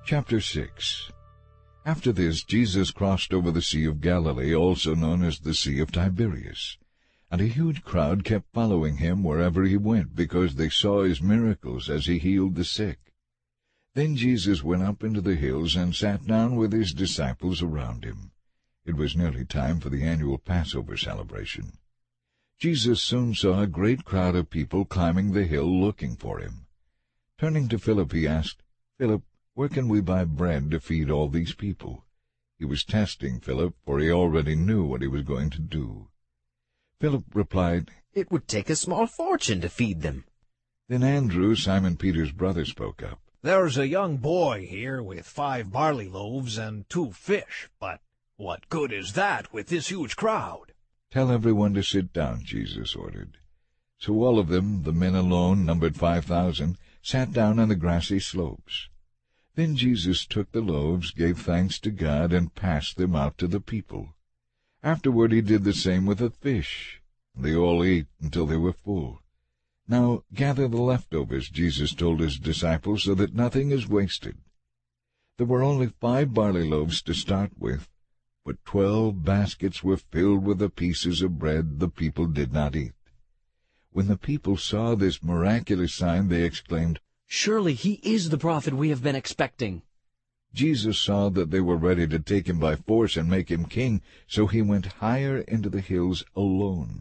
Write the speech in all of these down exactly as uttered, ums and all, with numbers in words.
Chapter six. After this Jesus crossed over the Sea of Galilee, also known as the Sea of Tiberias. And a huge crowd kept following him wherever he went, because they saw his miracles as he healed the sick. Then Jesus went up into the hills and sat down with his disciples around him. It was nearly time for the annual Passover celebration. Jesus soon saw a great crowd of people climbing the hill looking for him. Turning to Philip, he asked, "Philip, where can we buy bread to feed all these people?" He was testing Philip, for he already knew what he was going to do. Philip replied, "It would take a small fortune to feed them." Then Andrew, Simon Peter's brother, spoke up. "There's a young boy here with five barley loaves and two fish, but what good is that with this huge crowd?" "Tell everyone to sit down," Jesus ordered. So all of them, the men alone numbered five thousand, sat down on the grassy slopes. Then Jesus took the loaves, gave thanks to God, and passed them out to the people. Afterward he did the same with the fish. They all ate until they were full. "Now gather the leftovers," Jesus told his disciples, "so that nothing is wasted." There were only five barley loaves to start with, but twelve baskets were filled with the pieces of bread the people did not eat. When the people saw this miraculous sign, they exclaimed, "Surely he is the prophet we have been expecting." Jesus saw that they were ready to take him by force and make him king, so he went higher into the hills alone.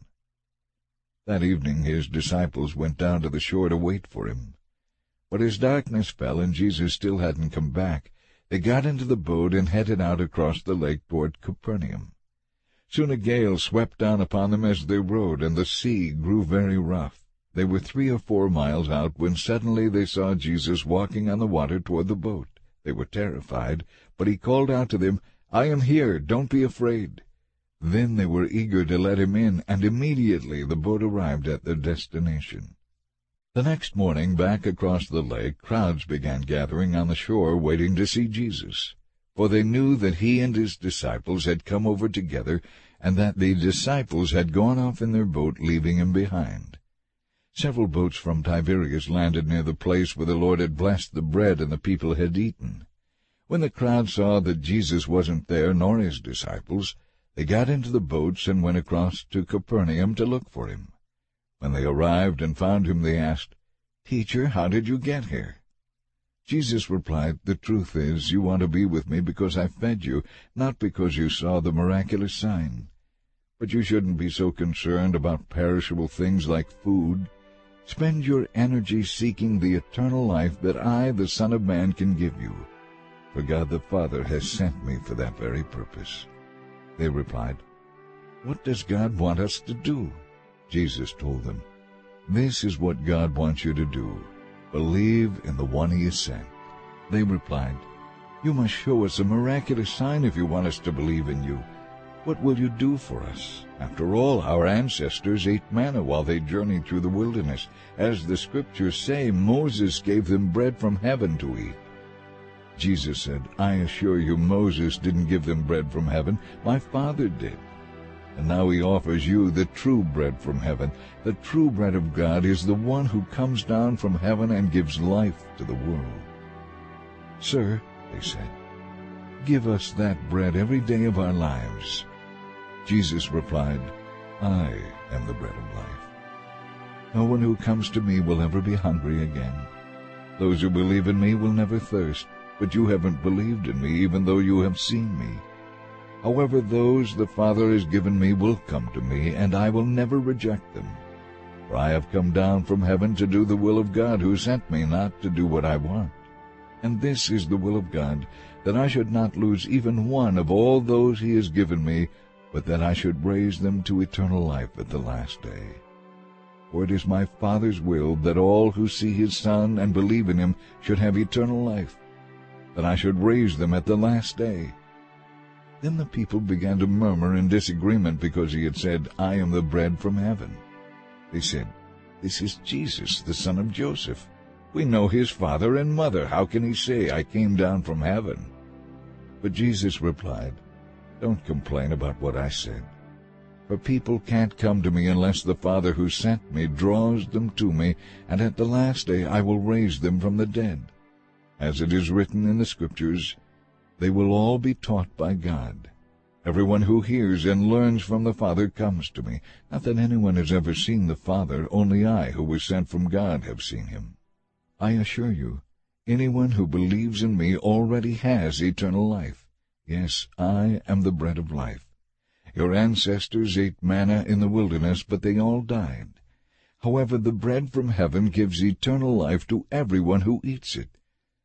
That evening his disciples went down to the shore to wait for him. But as darkness fell and Jesus still hadn't come back, they got into the boat and headed out across the lake toward Capernaum. Soon a gale swept down upon them as they rowed, and the sea grew very rough. They were three or four miles out when suddenly they saw Jesus walking on the water toward the boat. They were terrified, but he called out to them, "I am here, don't be afraid." Then they were eager to let him in, and immediately the boat arrived at their destination. The next morning, back across the lake, crowds began gathering on the shore, waiting to see Jesus. For they knew that he and his disciples had come over together, and that the disciples had gone off in their boat, leaving him behind. Several boats from Tiberias landed near the place where the Lord had blessed the bread and the people had eaten. When the crowd saw that Jesus wasn't there, nor his disciples, they got into the boats and went across to Capernaum to look for him. When they arrived and found him, they asked, "Teacher, how did you get here?" Jesus replied, "The truth is, you want to be with me because I fed you, not because you saw the miraculous sign. But you shouldn't be so concerned about perishable things like food. Spend your energy seeking the eternal life that I, the Son of Man, can give you. For God the Father has sent me for that very purpose." They replied, "What does God want us to do?" Jesus told them, "This is what God wants you to do. Believe in the one he has sent." They replied, "You must show us a miraculous sign if you want us to believe in you. What will you do for us? After all, our ancestors ate manna while they journeyed through the wilderness. As the Scriptures say, Moses gave them bread from heaven to eat." Jesus said, "I assure you, Moses didn't give them bread from heaven. My Father did. And now he offers you the true bread from heaven. The true bread of God is the one who comes down from heaven and gives life to the world." "Sir," they said, "give us that bread every day of our lives." Jesus replied, "I am the bread of life. No one who comes to me will ever be hungry again. Those who believe in me will never thirst, but you haven't believed in me, even though you have seen me. However, those the Father has given me will come to me, and I will never reject them. For I have come down from heaven to do the will of God who sent me, not to do what I want. And this is the will of God, that I should not lose even one of all those he has given me, but that I should raise them to eternal life at the last day. For it is my Father's will that all who see his Son and believe in him should have eternal life, that I should raise them at the last day." Then the people began to murmur in disagreement because he had said, "I am the bread from heaven." They said, "This is Jesus, the son of Joseph. We know his father and mother. How can he say, 'I came down from heaven'?" But Jesus replied, "Don't complain about what I said. For people can't come to me unless the Father who sent me draws them to me, and at the last day I will raise them from the dead." As it is written in the Scriptures, they will all be taught by God. Everyone who hears and learns from the Father comes to me. Not that anyone has ever seen the Father, only I, who was sent from God, have seen him. I assure you, anyone who believes in me already has eternal life. Yes, I am the bread of life. Your ancestors ate manna in the wilderness, but they all died. However, the bread from heaven gives eternal life to everyone who eats it.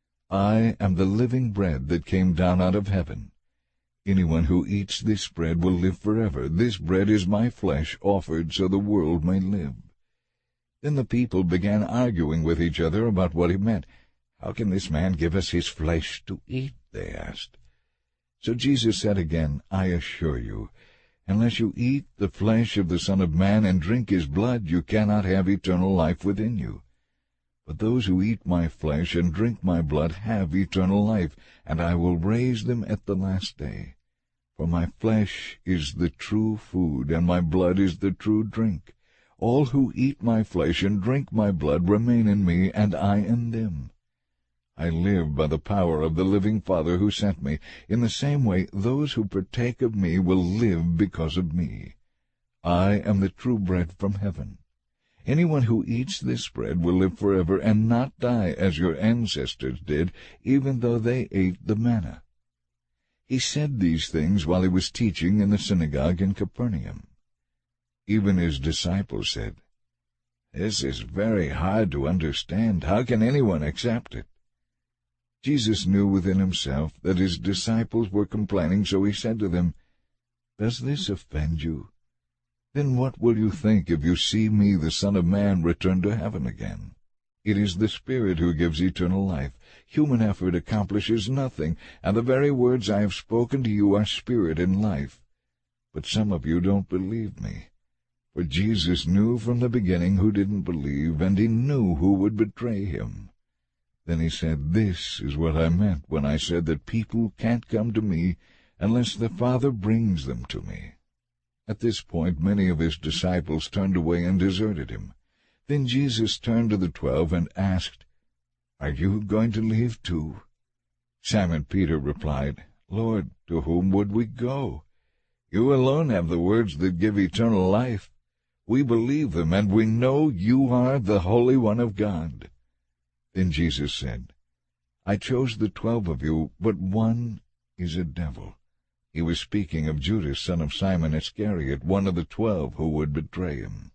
I am the living bread that came down out of heaven. Anyone who eats this bread will live forever. This bread is my flesh, offered so the world may live." Then the people began arguing with each other about what he meant. "How can this man give us his flesh to eat?" they asked. So Jesus said again, "I assure you, unless you eat the flesh of the Son of Man and drink his blood, you cannot have eternal life within you. But those who eat my flesh and drink my blood have eternal life, and I will raise them at the last day. For my flesh is the true food, and my blood is the true drink. All who eat my flesh and drink my blood remain in me, and I in them. I live by the power of the living Father who sent me. In the same way, those who partake of me will live because of me. I am the true bread from heaven. Anyone who eats this bread will live forever and not die as your ancestors did, even though they ate the manna." He said these things while he was teaching in the synagogue in Capernaum. Even his disciples said, "This is very hard to understand. How can anyone accept it?" Jesus knew within himself that his disciples were complaining, so he said to them, "Does this offend you? Then what will you think if you see me, the Son of Man, return to heaven again? It is the Spirit who gives eternal life. Human effort accomplishes nothing, and the very words I have spoken to you are spirit and life. But some of you don't believe me." For Jesus knew from the beginning who didn't believe, and he knew who would betray him. Then he said, "This is what I meant when I said that people can't come to me unless the Father brings them to me." At this point many of his disciples turned away and deserted him. Then Jesus turned to the twelve and asked, "Are you going to leave too?" Simon Peter replied, "Lord, to whom would we go? You alone have the words that give eternal life. We believe them, and we know you are the Holy One of God." Then Jesus said, "I chose the twelve of you, but one is a devil." He was speaking of Judas, son of Simon Iscariot, one of the twelve who would betray him.